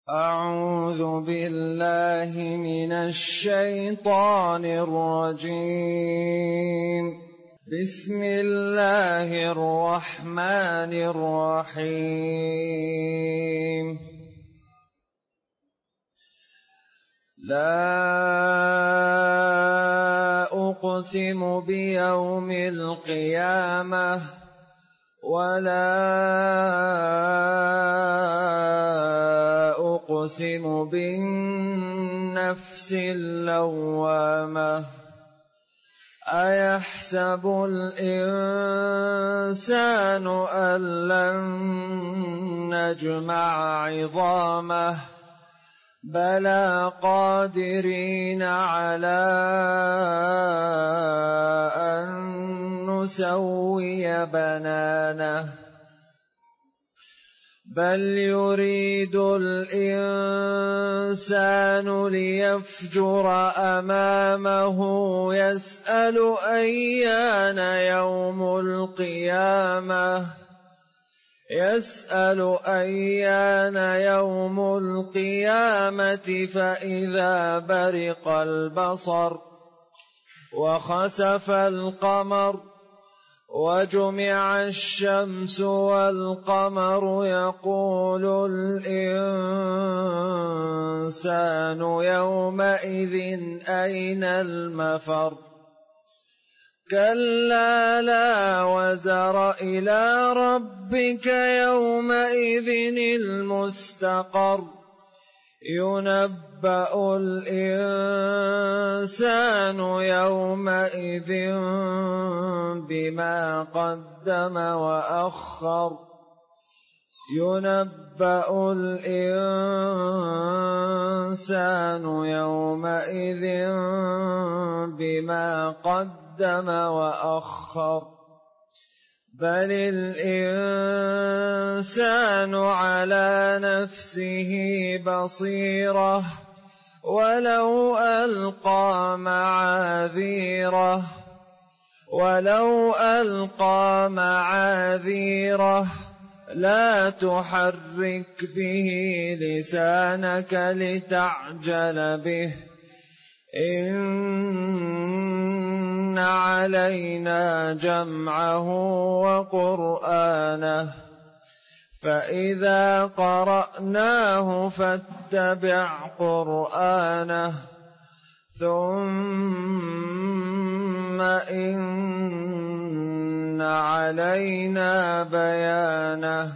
أعوذ بالله من الشيطان الرجيم. بسم الله الرحمن الرحيم. لا أقسم بيوم القيامة ولا أقسم بالنفس اللوامة. أيحسب الإنسان أن لن نجمع عظامه بلى قادرين على أن نسوي بنانه بل يريد الإنسان ليفجر أمامه يسأل أيان يوم القيامة فإذا برق البصر وخسف القمر وجمع الشمس والقمر يقول الإنسان يومئذ أين المفر. كلا لا وزر إلى ربك يومئذ المستقر. ينبأ الإنسان يومئذ بما قدم وأخر. بل الإنسان على نفسه بصيرة ولو ألقى معاذيره لا تحرك به لسانك لتعجل به إن علينا جمعه وقرآنه فإذا قرأناه فاتبع قرآنه ثم إن علينا بيانه.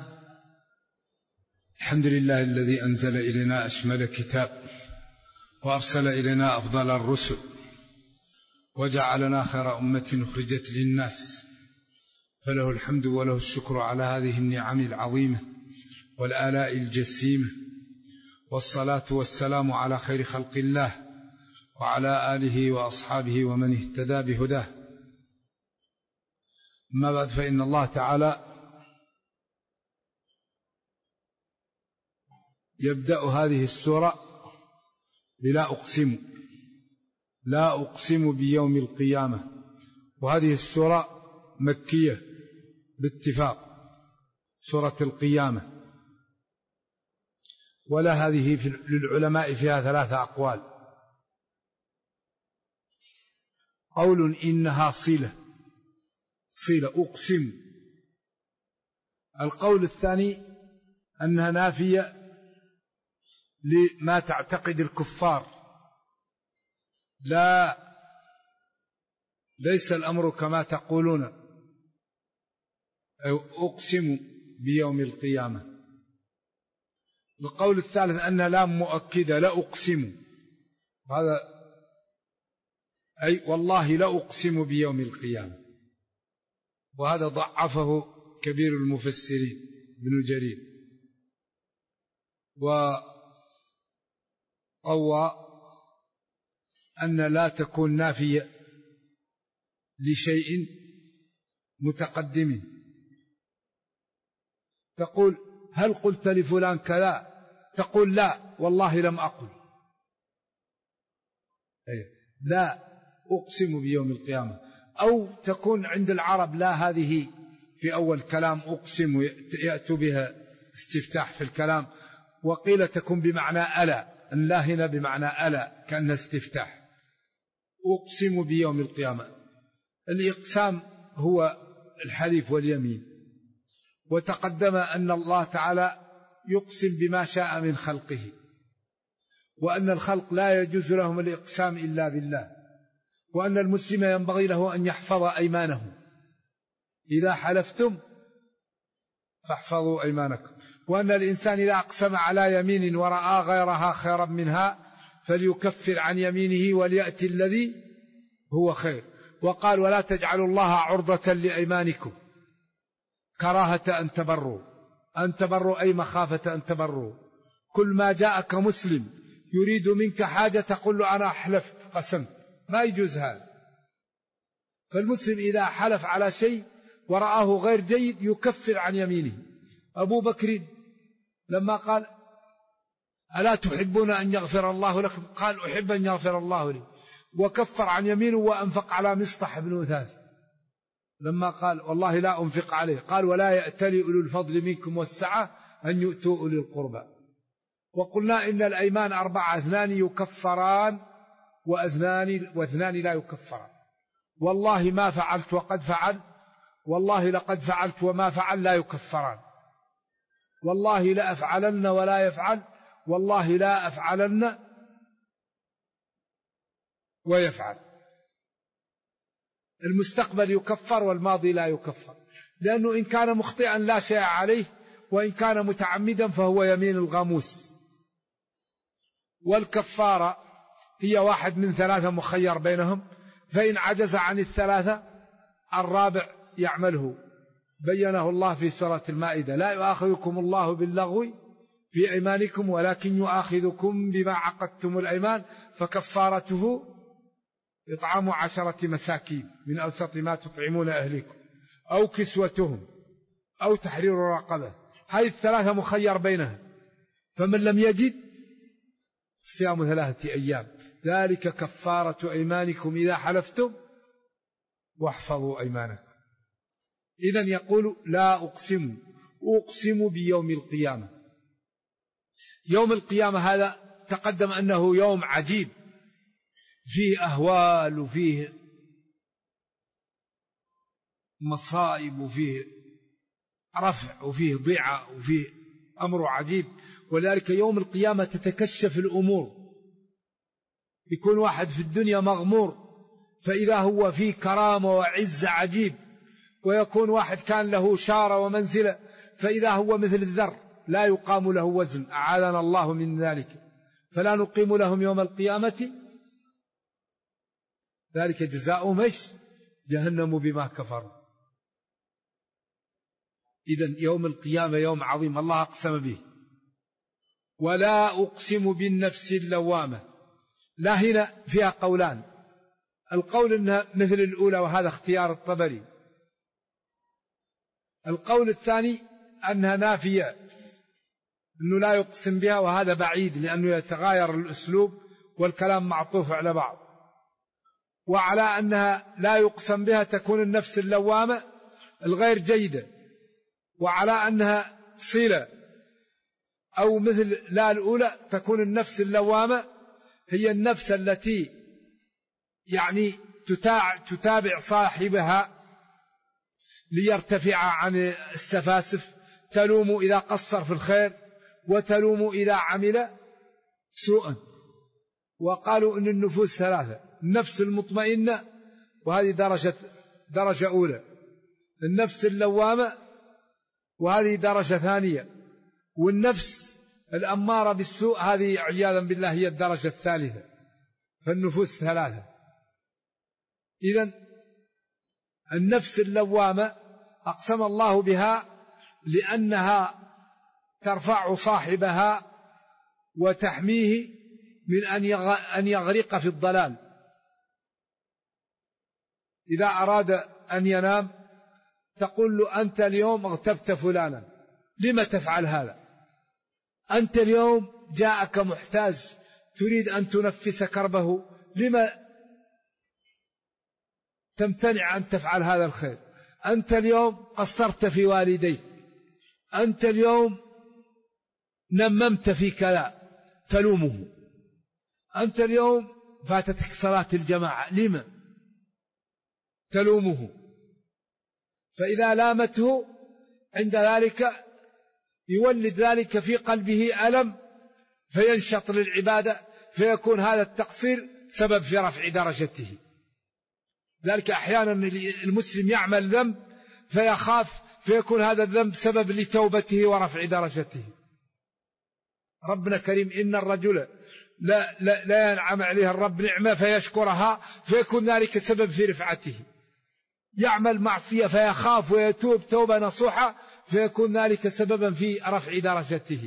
الحمد لله الذي أنزل إلينا أشمل كتاب وأرسل إلينا أفضل الرسل وجعلنا خير أمة أخرجت للناس، فله الحمد وله الشكر على هذه النعم العظيمة والآلاء الجسيمة، والصلاة والسلام على خير خلق الله وعلى آله وأصحابه ومن اهتدى بهداه. أما بعد، فإن الله تعالى يبدأ هذه السورة لا أقسم بيوم القيامة، وهذه السورة مكية باتفاق، سورة القيامة، ولا هذه للعلماء فيها 3 أقوال. قول إنها صلة أقسم. القول الثاني أنها نافية لما تعتقد الكفار، ليس الأمر كما تقولون، أقسم بيوم القيامة. القول الثالث أنها لام مؤكدة، لا أقسم، هذا أي والله لا أقسم بيوم القيامة، وهذا ضعفه كبير المفسرين ابن جرير، وقوى أن لا تكون نافية لشيء متقدم. تقول هل قلت لفلان كذا؟ تقول لا والله لم أقل. لا أقسم بيوم القيامة. أو تكون عند العرب لا هذه في أول كلام أقسم، يأتوا بها استفتاح في الكلام، وقيل تكون بمعنى ألا، أن لا هنا بمعنى ألا كأنها استفتاح. أقسم بيوم القيامة. الإقسام هو الحلف واليمين، وتقدم أن الله تعالى يقسم بما شاء من خلقه، وأن الخلق لا يجوز لهم الإقسام إلا بالله، وأن المسلم ينبغي له أن يحفظ أيمانه. إذا حلفتم فاحفظوا أيمانكم، وأن الإنسان إذا أقسم على يمين ورأى غيرها خيرا منها فليكفر عن يمينه وليأتي الذي هو خير. وقال ولا تجعلوا الله عرضة لأيمانكم كراهة أن تبروا أي مخافة أن تبروا. كل ما جاءك مسلم يريد منك حاجة تقول له أنا أحلفت قسمت، ما يجوز هذا. فالمسلم إذا حلف على شيء ورآه غير جيد يكفر عن يمينه. أبو بكر لما قال ألا تحبون أن يغفر الله لكم قال أحب أن يغفر الله لي، وكفر عن يمينه وأنفق على مصطح بن أثاث. لما قال والله لا أنفق عليه قال ولا يأتلي أولو الفضل منكم والسعة أن يؤتوا أولي القربى. وقلنا إن الأيمان 4، 2 يكفران واثنان لا يكفران. والله ما فعلت وقد فعل، والله لقد فعلت وما فعل لا يكفران. والله لا أفعلن ولا يفعل، والله لا أفعلن ويفعل. المستقبل يكفر والماضي لا يكفر، لأنه إن كان مخطئا لا شيء عليه، وإن كان متعمدا فهو يمين الغاموس. والكفارة هي 1 من 3 مخير بينهم، فإن عجز عن 3 الرابع يعمله، بينه الله في سورة المائدة: لا يؤاخذكم الله باللغو في أيمانكم ولكن يؤاخذكم بما عقدتم الأيمان فكفارته إطعام 10 مساكين من أوسط ما تطعمون أهلكم أو كسوتهم أو تحرير رقبة. هذه 3 مخير بينها، فمن لم يجد صيام 3 أيام، ذلك كفارة أيمانكم إذا حلفتم واحفظوا أيمانكم. إذن يقول لا أقسم بيوم القيامة. يوم القيامة هذا تقدم أنه يوم عجيب، فيه أهوال وفيه مصائب وفيه رفع وفيه ضيعة وفيه أمر عجيب. ولذلك يوم القيامة تتكشف الأمور، يكون واحد في الدنيا مغمور فإذا هو فيه كرامة وعز عجيب، ويكون واحد كان له شارة ومنزلة فإذا هو مثل الذر لا يقام له وزن، أعاذنا الله من ذلك. فلا نقيم لهم يوم القيامة ذلك جزاؤهم جهنم بما كفروا. إذن يوم القيامة يوم عظيم الله أقسم به. ولا أقسم بالنفس اللوامة. لا هنا فيها قولان، القول إنها مثل الأولى وهذا اختيار الطبري، القول الثاني أنها نافية أنه لا يقسم بها، وهذا بعيد لأنه يتغاير الأسلوب والكلام معطوف على بعض. وعلى أنها لا يقسم بها تكون النفس اللوامة الغير جيدة، وعلى أنها صلة أو مثل لا الأولى تكون النفس اللوامة هي النفس التي يعني تتابع صاحبها ليرتفع عن السفاسف، تلوم إذا قصر في الخير وتلوم إذا عمل سوءا. وقالوا إن النفوس 3: النفس المطمئنة وهذه درجة أولى، النفس اللوامة وهذه درجة ثانية، والنفس الأمارة بالسوء هذه عياذا بالله هي الدرجة الثالثة. فالنفوس 3. إذن النفس اللوامة أقسم الله بها لأنها ترفع صاحبها وتحميه من أن يغرق في الضلال. إذا أراد أن ينام تقول له أنت اليوم اغتبت فلانا، لما تفعل هذا؟ أنت اليوم جاءك محتاج تريد أن تنفس كربه، لما تمتنع أن تفعل هذا الخير؟ أنت اليوم قصرت في والديك، أنت اليوم نممت في كذا تلومه. أنت اليوم فاتتك صلاة الجماعة، لما تلومه؟ فإذا لامته عند ذلك يولد ذلك في قلبه ألم فينشط للعبادة، فيكون هذا التقصير سبب في رفع درجته. ذلك أحيانا المسلم يعمل ذنب فيخاف، فيكون هذا الذنب سبب لتوبته ورفع درجته. ربنا كريم، إن الرجل لا ينعم عليه الرب نعمة فيشكرها فيكون ذلك سبب في رفعته. يعمل معصية فيخاف ويتوب توبة نصوحة فيكون ذلك سببا في رفع درجته.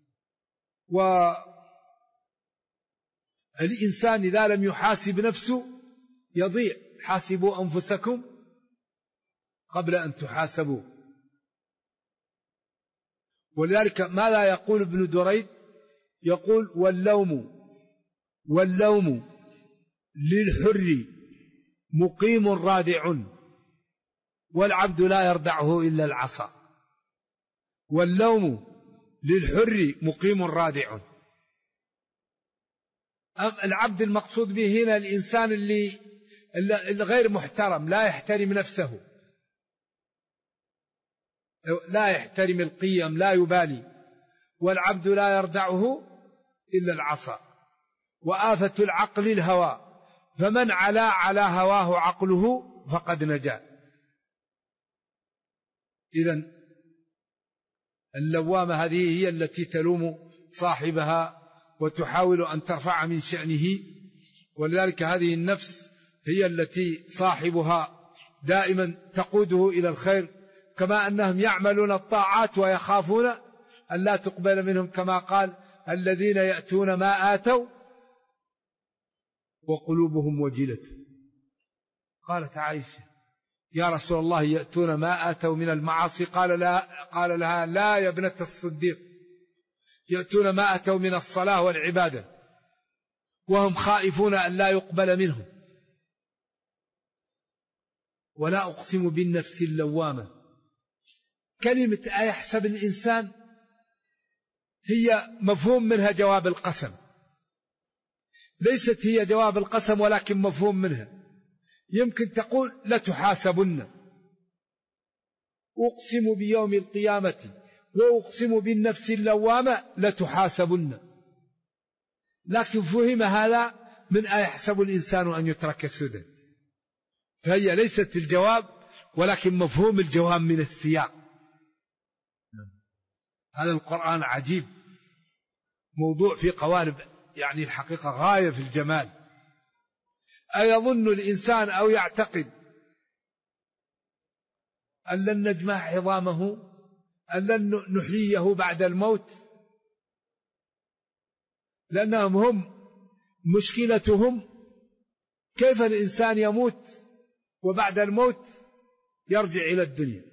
والإنسان إذا لم يحاسب نفسه يضيع. حاسبوا أنفسكم قبل أن تحاسبوا. ولذلك ماذا يقول ابن دريد؟ يقول واللوم للحر مقيم رادع والعبد لا يردعه إلا العصا. واللوم للحر مقيم رادع. العبد المقصود به هنا الإنسان اللي غير محترم، لا يحترم نفسه، لا يحترم القيم، لا يبالي. والعبد لا يردعه إلا العصا. وآفة العقل الهوى، فمن على هواه عقله فقد نجا. إذن اللوامة هذه هي التي تلوم صاحبها وتحاول أن ترفع من شأنه. ولذلك هذه النفس هي التي صاحبها دائما تقوده إلى الخير، كما أنهم يعملون الطاعات ويخافون أن لا تقبل منهم، كما قال الذين يأتون ما آتوا وقلوبهم وجلة. قالت عائشة يا رسول الله يأتون ما آتوا من المعاصي؟ قال لها لا يا ابنة الصديق، يأتون ما آتوا من الصلاة والعبادة وهم خائفون أن لا يقبل منهم. ولا أقسم بالنفس اللوامة. كلمة أيحسب الإنسان هي مفهوم منها جواب القسم، ليست هي جواب القسم ولكن مفهوم منها. يمكن تقول لتحاسبن، أقسم بيوم القيامة وأقسم بالنفس اللوامة لتحاسبن، لكن فهم هذا من أيحسب الإنسان أن يترك سدى، فهي ليست الجواب ولكن مفهوم الجواب من السياق. هذا القرآن عجيب، موضوع في قوالب يعني الحقيقة غاية في الجمال. أيظن الإنسان أو يعتقد أن لن نجمع عظامه، أن لن نحييه بعد الموت؟ لأنهم هم مشكلتهم كيف الإنسان يموت وبعد الموت يرجع إلى الدنيا.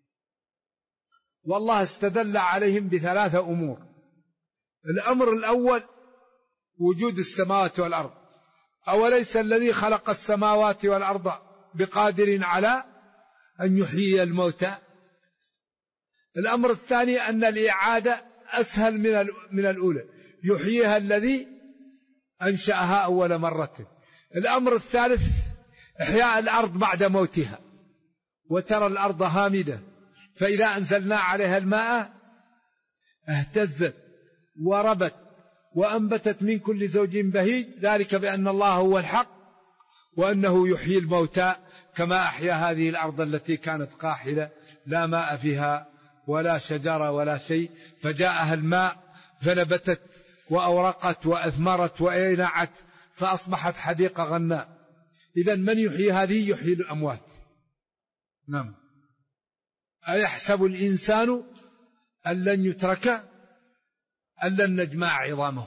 والله استدل عليهم بثلاثة أمور. الأمر الأول وجود السماوات والأرض، أوليس الذي خلق السماوات والأرض بقادر على أن يحيي الموتى؟ الأمر الثاني أن الإعادة أسهل من الأولى، يحييها الذي أنشأها أول مرة. الأمر الثالث إحياء الأرض بعد موتها، وترى الأرض هامدة فإذا أنزلنا عليها الماء اهتزت وربت وأنبتت من كل زوج بهيج، ذلك بأن الله هو الحق وأنه يحيي الموتى كما أحيا هذه الأرض التي كانت قاحلة لا ماء فيها ولا شجرة ولا شيء، فجاءها الماء فنبتت وأورقت وأثمرت وأينعت فأصبحت حديقة غناء. إذن من يحيي هذه؟ يحيي الأموات. نعم. أيحسب الإنسان أن لن يترك، أن لن نجمع عظامه،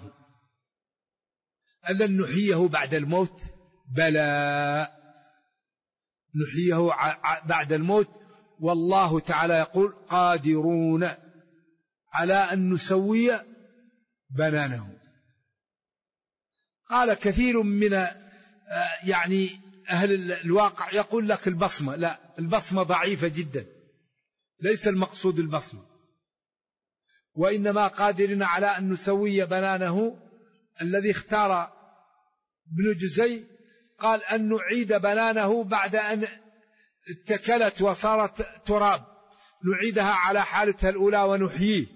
أن لن نحييه بعد الموت؟ بلى، نحييه بعد الموت. والله تعالى يقول قادرون على أن نسوي بنانه. قال كثير من يعني أهل الواقع يقول لك البصمة، لا، البصمة ضعيفة جدا، ليس المقصود البصمة، وإنما قادرين على أن نسوي بنانه. الذي اختار ابن جزي قال أن نعيد بنانه بعد أن اتكلت وصارت تراب، نعيدها على حالتها الأولى ونحييه.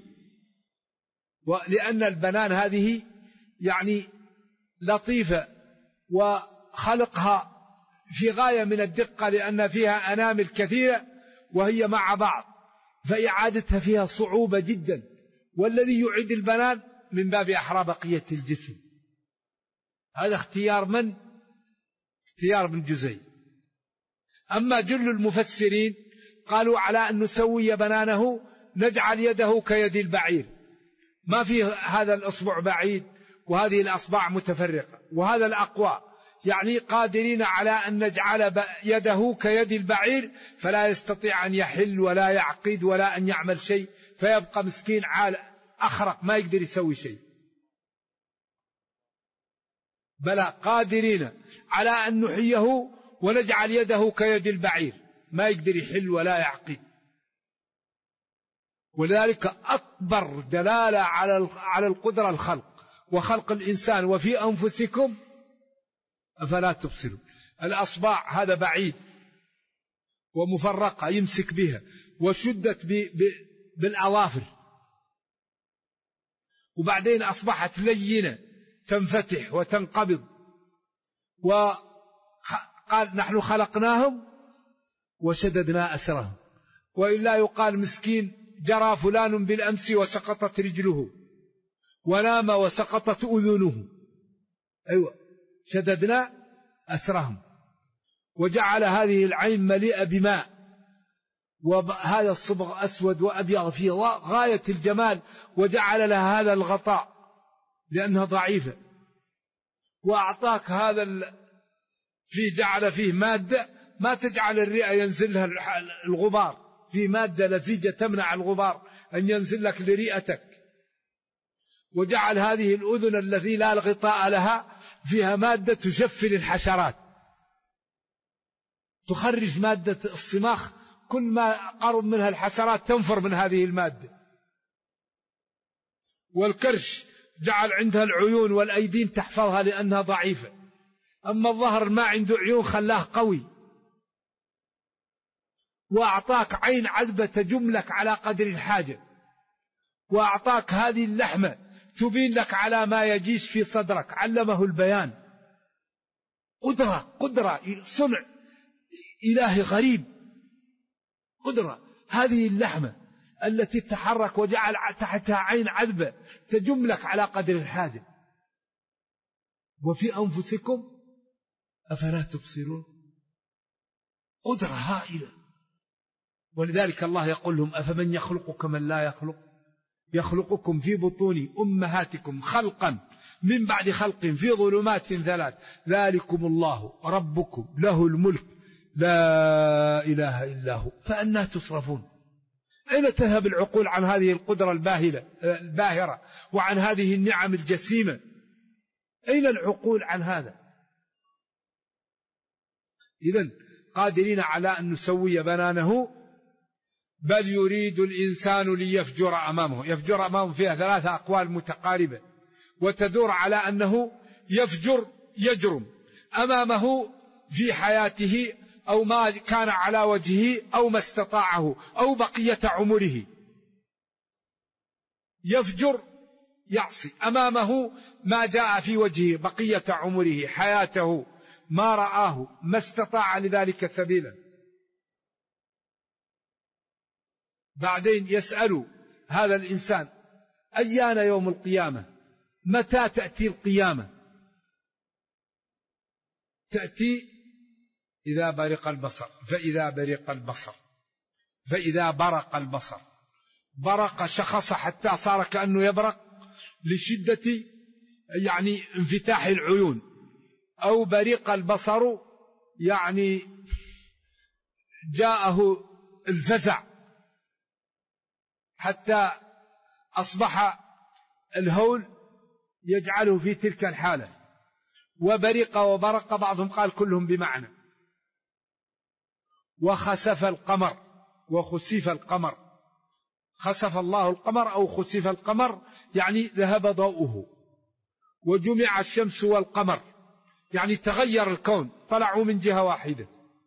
لأن البنان هذه يعني لطيفة وخلقها في غاية من الدقة، لأن فيها أنامل كثيرة وهي مع بعض، فإعادتها فيها صعوبة جدا. والذي يعيد البنان من باب أحرى بقية الجسم. هذا اختيار من؟ اختيار ابن جزي. أما جل المفسرين قالوا على أن نسوي بنانه نجعل يده كيد البعير، ما في هذا الأصبع بعيد وهذه الأصبع متفرقة، وهذا الأقوى، يعني قادرين على أن نجعل يده كيد البعير فلا يستطيع أن يحل ولا يعقد ولا أن يعمل شيء، فيبقى مسكين أخرق ما يقدر يسوي شيء. بلى قادرين على أن نحيه ونجعل يده كيد البعير، ما يقدر يحل ولا يعقد. ولذلك أكبر دلالة على القدرة الخلق، وخلق الإنسان وفي أنفسكم أفلا تبصرون. الأصبع هذا بعيد ومفرقة يمسك بها، وشدت بالأظافر، وبعدين أصبحت لينة تنفتح وتنقبض. وقال نحن خلقناهم وشددنا أسرهم. وإلا يقال مسكين جرى فلان بالأمس وسقطت رجله، ونام وسقطت أذنه. أيوة، شددنا أسرهم. وجعل هذه العين مليئة بماء، وهذا الصبغ أسود وأبيض فيه غاية الجمال، وجعل لها هذا الغطاء لأنها ضعيفة. وأعطاك هذا في جعل فيه مادة ما تجعل الرئة ينزل لها الغبار، في مادة لزيجة تمنع الغبار أن ينزل لك لرئتك. وجعل هذه الأذن التي لا الغطاء لها فيها مادة تشفل الحشرات، تخرج مادة الصماخ، كل ما قرب منها الحشرات تنفر من هذه المادة. والكرش جعل عندها العيون والأيدين تحفظها لأنها ضعيفة. أما الظهر ما عنده عيون خلاه قوي. وأعطاك عين عذبة تجملك على قدر الحاجة. وأعطاك هذه اللحمة تبين لك على ما يجيش في صدرك، علمه البيان. قدرة صنع إلهي غريب. قدرة هذه اللحمة التي تتحرك، وجعل تحتها عين عذبة تجملك على قدر الحاجة. وفي أنفسكم أفلا تبصرون. قدرة هائلة. ولذلك الله يقول لهم أفمن يخلق كمن لا يخلق، يخلقكم في بطون أمهاتكم خلقا من بعد خلق في ظلمات 3، ذلكم الله ربكم له الملك لا إله إلا هو فأنى تصرفون. أين تذهب العقول عن هذه القدرة الباهرة وعن هذه النعم الجسيمة؟ أين العقول عن هذا؟ إذن قادرين على أن نسوي بنانه. بل يريد الإنسان ليفجر أمامه. يفجر أمامه فيها 3 أقوال متقاربة، وتدور على أنه يفجر يجرم أمامه في حياته، أو ما كان على وجهه، أو ما استطاعه، أو بقية عمره. يفجر يعصي أمامه ما جاء في وجهه بقية عمره، حياته، ما رآه، ما استطاع لذلك سبيلا. بعدين يسأل هذا الإنسان أيان يوم القيامة، متى تأتي القيامة؟ تأتي إذا برق البصر، فإذا برق البصر، فإذا برق البصر. برق شخص حتى صار كأنه يبرق لشدة يعني انفتاح العيون، أو برق البصر يعني جاءه الفزع حتى أصبح الهول يجعله في تلك الحالة. وبرق وبرق بعضهم قال كلهم بمعنى. وخسف القمر وخسف القمر. خسف الله القمر أو خسف القمر يعني ذهب ضوءه، وجمع الشمس والقمر يعني تغير الكون، طلعوا من جهة واحدة.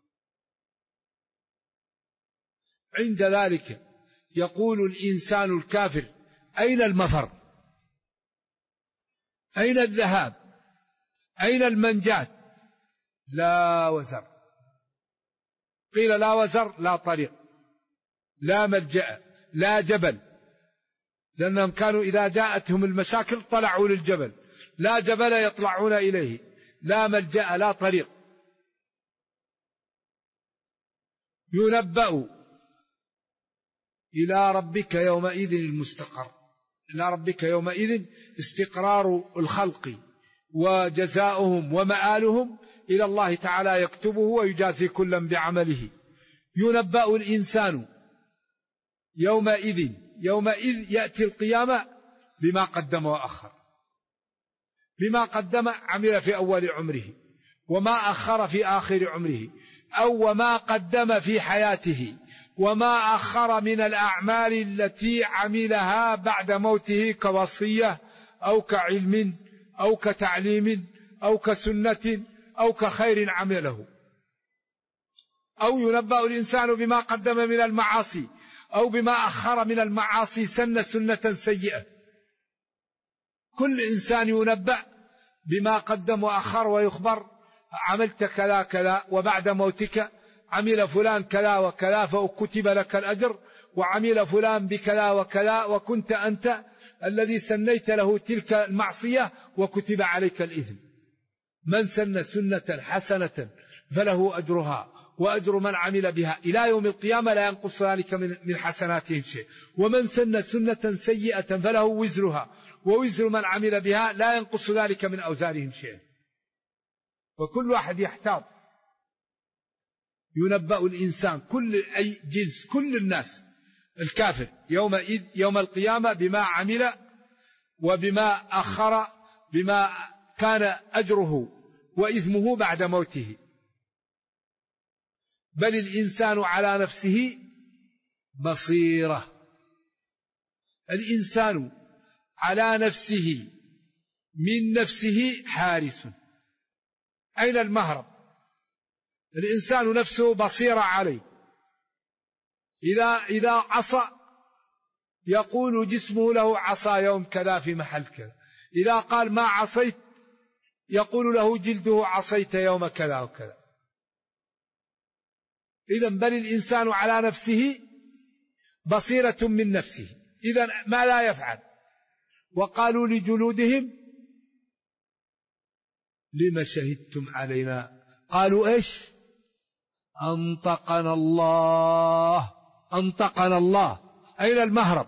عند ذلك يقول الإنسان الكافر: أين المفر؟ أين الذهاب؟ أين المنجاة؟ لا وزر. قيل لا وزر لا طريق، لا ملجأ، لا جبل، لأنهم كانوا إذا جاءتهم المشاكل طلعوا للجبل، لا جبل يطلعون إليه، لا ملجأ لا طريق. ينبأ إلى ربك يومئذ المستقر. إلى ربك يومئذ استقرار الخلق وجزاؤهم ومآلهم إلى الله تعالى يكتبه ويجازي كلا بعمله. ينبأ الإنسان يومئذ يأتي القيامة بما قدم وأخر. بما قدم عمل في أول عمره، وما أخر في آخر عمره، أو وما قدم في حياته، وما أخر من الأعمال التي عملها بعد موته كوصية أو كعلم أو كتعليم أو كسنة أو كخير عمله. أو ينبأ الإنسان بما قدم من المعاصي أو بما أخر من المعاصي سنة سيئة. كل إنسان ينبأ بما قدم وأخر ويخبر: عملت كذا كذا، وبعد موتك عمل فلان كذا وكذا فكتب لك الأجر، وعمل فلان بكذا وكذا وكنت أنت الذي سنيت له تلك المعصية وكتب عليك الإثم. من سن سنة حسنة فله أجرها وأجر من عمل بها إلى يوم القيامة لا ينقص ذلك من حسناتهم شيء. ومن سن سنة سيئة فله وزرها ووزر من عمل بها لا ينقص ذلك من أوزارهم شيء. وكل واحد يحتاط. ينبأ الإنسان كل أي جنس، كل الناس، الكافر يوم القيامة بما عمل وبما أخر، بما كان أجره وإثمه بعد موته. بل الإنسان على نفسه بصيرة. الإنسان على نفسه من نفسه حارس. أين المهرب؟ الإنسان نفسه بصيرة عليه. إذا عصى يقول جسمه له عصى يوم كذا في محل كذا. إذا قال ما عصيت يقول له جلده عصيت يوم كذا وكذا. إذن بل الإنسان على نفسه بصيرة من نفسه. إذن ما لا يفعل. وقالوا لجلودهم لما شهدتم علينا؟ قالوا إيش؟ أنطقنا الله. أين المهرب؟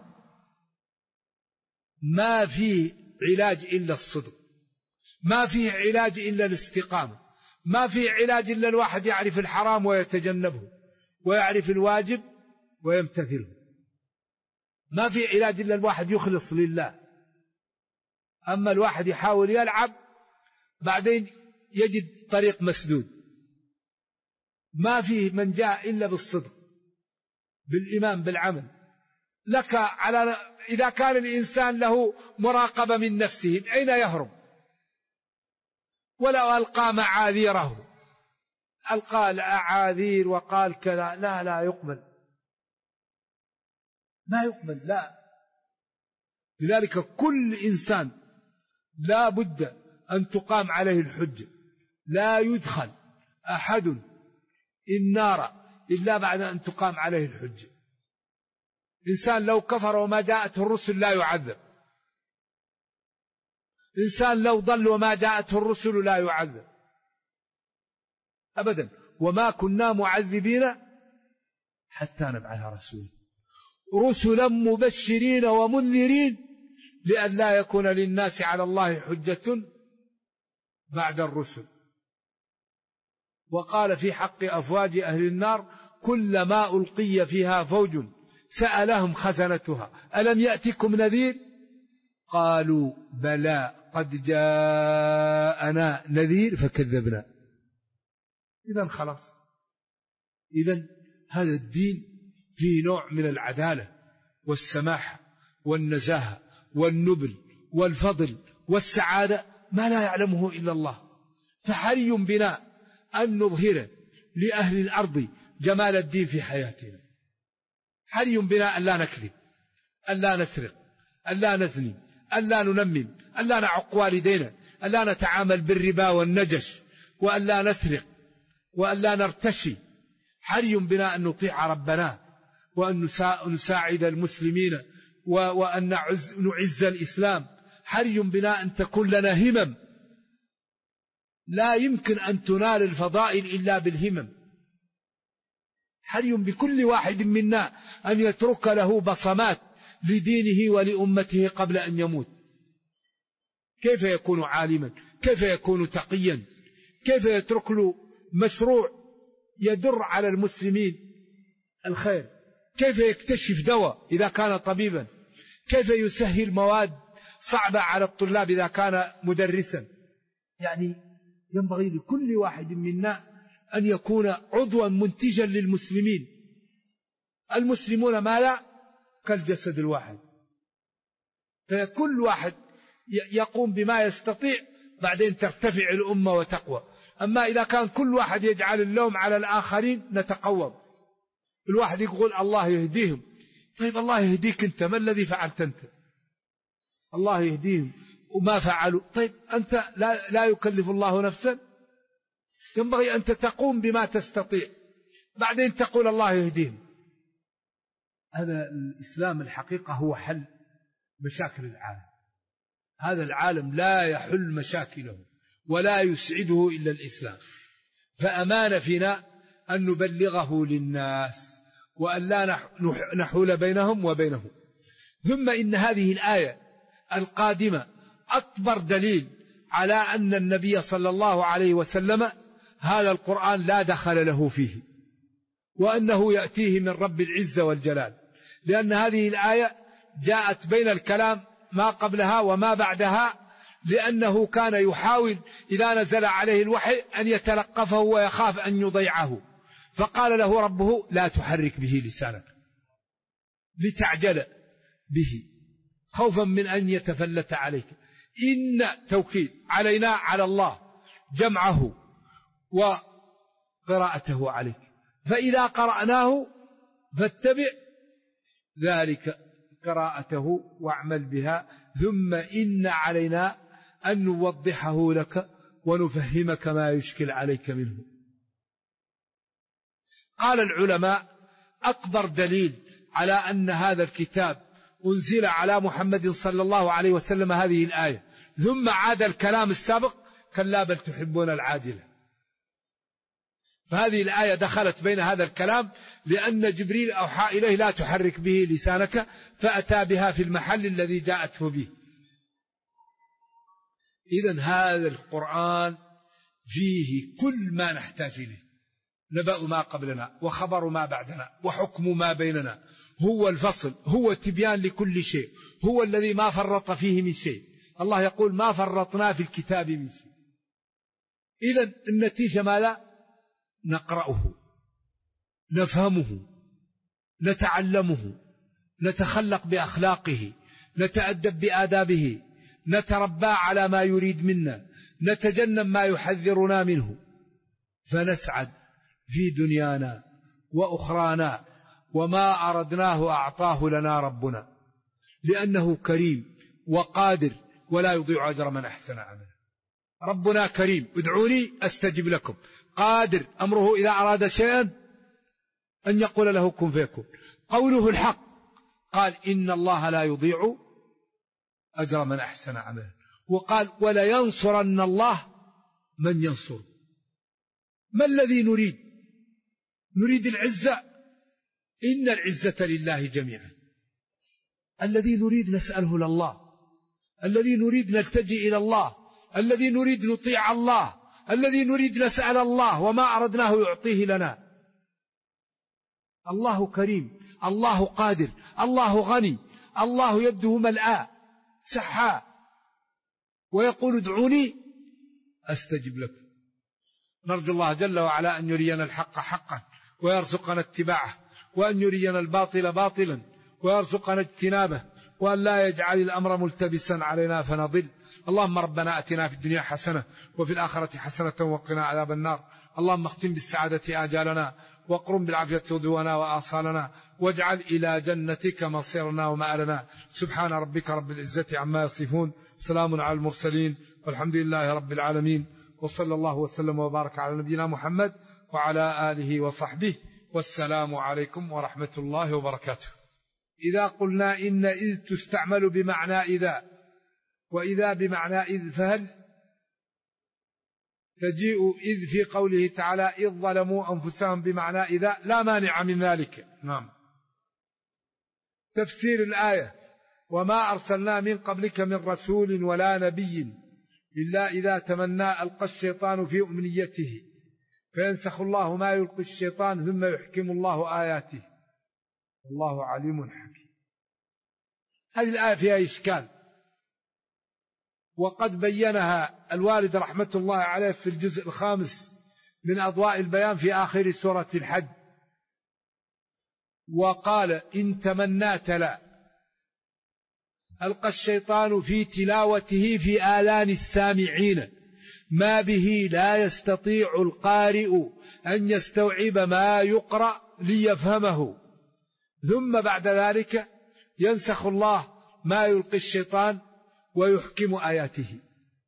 ما في علاج إلا الصدق، ما في علاج إلا الاستقامة، ما في علاج إلا الواحد يعرف الحرام ويتجنبه ويعرف الواجب ويمتثله. ما في علاج إلا الواحد يخلص لله. أما الواحد يحاول يلعب بعدين يجد طريق مسدود. ما فيه من جاء إلا بالصدق، بالإيمان، بالعمل. لك إذا كان الإنسان له مراقبة من نفسه أين يهرب؟ ولو ألقى معاذيره، ألقى الأعاذير وقال كذا، لا يقبل، ما يقبل، لا. لذلك كل إنسان لا بد أن تقام عليه الحجة. لا يدخل أحد النار إلا بعد أن تقام عليه الحجة. إنسان لو كفر وما جاءته الرسل لا يعذب. إنسان لو ضل وما جاءته الرسل لا يعذب أبدا. وما كنا معذبين حتى نبعث رسولا، رسلا مبشرين ومنذرين لئلا يكون للناس على الله حجة بعد الرسل. وقال في حق أفواج أهل النار: كلما ألقي فيها فوج سألهم خزنتها ألم يأتكم نذير؟ قالوا بلى قد جاءنا نذير فكذبنا. إذن خلاص. إذن هذا الدين فيه نوع من العدالة والسماحة والنزاهة والنبل والفضل والسعادة ما لا يعلمه إلا الله. فحري بنا أن نظهر لأهل الأرض جمال الدين في حياتنا. حري بنا أن لا نكذب، أن لا نسرق، أن لا نزني، أن لا ننمم، أن لا نعق والدينا، أن لا نتعامل بالربا والنجش، وأن لا نسرق، وأن لا نرتشي. حري بنا أن نطيع ربنا، وأن نساعد المسلمين، وأن نعز الإسلام. حري بنا أن تكون لنا همم. لا يمكن أن تنال الفضائل إلا بالهمم. حري بكل واحد منا أن يترك له بصمات لدينه ولأمته قبل أن يموت. كيف يكون عالما؟ كيف يكون تقيا؟ كيف يترك له مشروع يدر على المسلمين الخير؟ كيف يكتشف دواء إذا كان طبيبا؟ كيف يسهل مواد صعبة على الطلاب إذا كان مدرسا؟ يعني ينبغي لكل واحد منا أن يكون عضوا منتجا للمسلمين. المسلمون ما لا كالجسد الواحد، فكل واحد يقوم بما يستطيع، بعدين ترتفع الأمة وتقوى. أما إذا كان كل واحد يجعل اللوم على الآخرين نتقوم. الواحد يقول الله يهديهم. طيب الله يهديك أنت، ما الذي فعلت أنت؟ الله يهديهم وما فعلوا. طيب أنت لا يكلف الله نفسا. ينبغي أنت تقوم بما تستطيع، بعدين تقول الله يهديهم. هذا الإسلام الحقيقة هو حل مشاكل العالم. هذا العالم لا يحل مشاكله ولا يسعده إلا الإسلام. فأمان فينا أن نبلغه للناس، وأن لا نحول بينهم وبينه. ثم إن هذه الآية القادمة أكبر دليل على أن النبي صلى الله عليه وسلم هذا القرآن لا دخل له فيه، وأنه يأتيه من رب العزة والجلال. لأن هذه الآية جاءت بين الكلام ما قبلها وما بعدها، لأنه كان يحاول إذا نزل عليه الوحي أن يتلقفه ويخاف أن يضيعه، فقال له ربه لا تحرك به لسانك لتعجل به خوفا من أن يتفلت عليك. إن توكيد علينا على الله جمعه وقراءته عليك، فإذا قرأناه فاتبع ذلك قراءته واعمل بها، ثم إن علينا أن نوضحه لك ونفهمك ما يشكل عليك منه. قال العلماء أكبر دليل على أن هذا الكتاب أنزل على محمد صلى الله عليه وسلم هذه الآية، ثم عاد الكلام السابق كلا بل تحبون العاجلة. فهذه الآية دخلت بين هذا الكلام، لأن جبريل أوحى إليه لا تحرك به لسانك، فأتى بها في المحل الذي جاءته به. إذن هذا القرآن فيه كل ما نحتاج إليه، نبأ ما قبلنا وخبر ما بعدنا وحكم ما بيننا، هو الفصل، هو تبيان لكل شيء، هو الذي ما فرط فيه من شيء. الله يقول ما فرطنا في الكتاب من شيء. إذن النتيجة ما لا نقرأه، نفهمه، نتعلمه، نتخلق بأخلاقه، نتأدب بآدابه، نتربى على ما يريد منا، نتجنب ما يحذرنا منه، فنسعد في دنيانا وأخرانا، وما أردناه أعطاه لنا ربنا، لأنه كريم وقادر ولا يضيع أجر من أحسن عملا. ربنا كريم، ادعوني أستجب لكم. قادر، أمره إذا أراد شيئا أن يقول له كن فيكون. قوله الحق، قال إن الله لا يضيع أجر من أحسن عملا، وقال ولا ينصرن الله من ينصر. ما الذي نريد؟ نريد العزة، إن العزة لله جميعا. الذي نريد نسأله لله، الذي نريد نلتجئ إلى الله، الذي نريد نطيع الله، الذي نريد نسأل الله، وما أردناه يعطيه لنا. الله كريم، الله قادر، الله غني، الله يده ملآ سحاء، ويقول ادعوني أستجب لكم. نرجو الله جل وعلا أن يرينا الحق حقا ويرزقنا اتباعه، وأن يرينا الباطل باطلا ويرزقنا اجتنابه، وأن لا يجعل الأمر ملتبسا علينا فنضل. اللهم ربنا أتنا في الدنيا حسنة وفي الآخرة حسنة وقنا عذاب النار. اللهم اختم بالسعادة آجالنا، واقرم بالعافية غدونا وآصالنا، واجعل إلى جنتك مصيرنا ومآلنا. سبحان ربك رب العزة عما يصفون، سلام على المرسلين، والحمد لله رب العالمين، وصلى الله وسلم وبارك على نبينا محمد وعلى آله وصحبه، والسلام عليكم ورحمة الله وبركاته. إذا قلنا إن إذ تستعمل بمعنى إذا، وإذا بمعنى إذ، فهل تجيء إذ في قوله تعالى إذ ظلموا أنفسهم بمعنى إذا؟ لا مانع من ذلك. نعم. تفسير الآية: وما أرسلنا من قبلك من رسول ولا نبي إلا إذا تمنى ألقى الشيطان في أمنيته فينسخ الله ما يلقي الشيطان ثم يحكم الله آياته والله عليم حكيم. هذه الآية فيها إشكال، وقد بينها الوالد رحمة الله عليه في الجزء 5 من أضواء البيان في آخر سورة الحج، وقال: إن تمنات لا ألقى الشيطان في تلاوته في آذان السامعين ما به لا يستطيع القارئ أن يستوعب ما يقرأ ليفهمه، ثم بعد ذلك ينسخ الله ما يلقي الشيطان ويحكم آياته.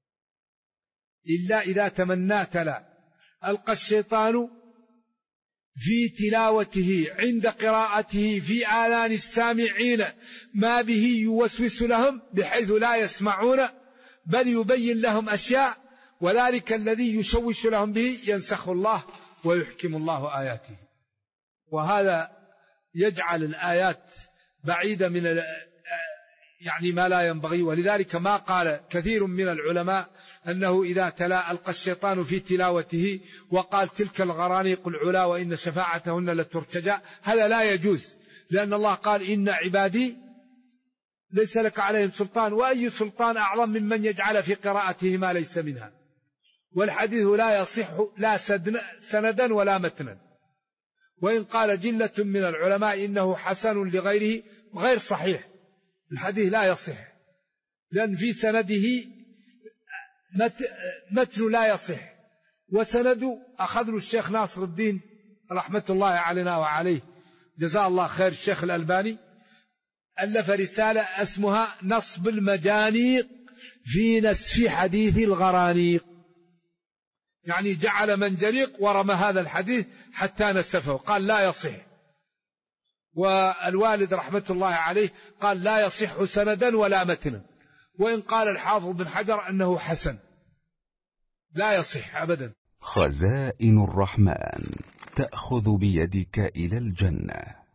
إلا إذا تمنات لا ألقى الشيطان في تلاوته عند قراءته في آذان السامعين ما به يوسوس لهم بحيث لا يسمعون، بل يبين لهم أشياء، وذلك الذي يشوش لهم به ينسخ الله ويحكم الله آياته. وهذا يجعل الآيات بعيدة من يعني ما لا ينبغي. ولذلك ما قال كثير من العلماء أنه إذا تلا ألقى الشيطان في تلاوته وقال تلك الغرانيق العلا وإن شفاعتهن لترتجى، هذا لا يجوز، لأن الله قال إن عبادي ليس لك عليهم سلطان، وأي سلطان أعظم ممن يجعل في قراءته ما ليس منها. والحديث لا يصح لا سندا ولا متنا، وإن قال جلة من العلماء إنه حسن لغيره غير صحيح، الحديث لا يصح، لأن في سنده متن لا يصح، وسند أخذ الشيخ ناصر الدين رحمة الله علينا وعليه جزاه الله خير الشيخ الألباني، ألف رسالة اسمها نصب المجانيق في نسف حديث الغرانيق، يعني جعل منجنيق ورمى هذا الحديث حتى نسفه، قال لا يصح. والوالد رحمة الله عليه قال لا يصح سندا ولا متنا، وإن قال الحافظ بن حجر أنه حسن، لا يصح أبدا. خزائن الرحمن تأخذ بيدك إلى الجنة.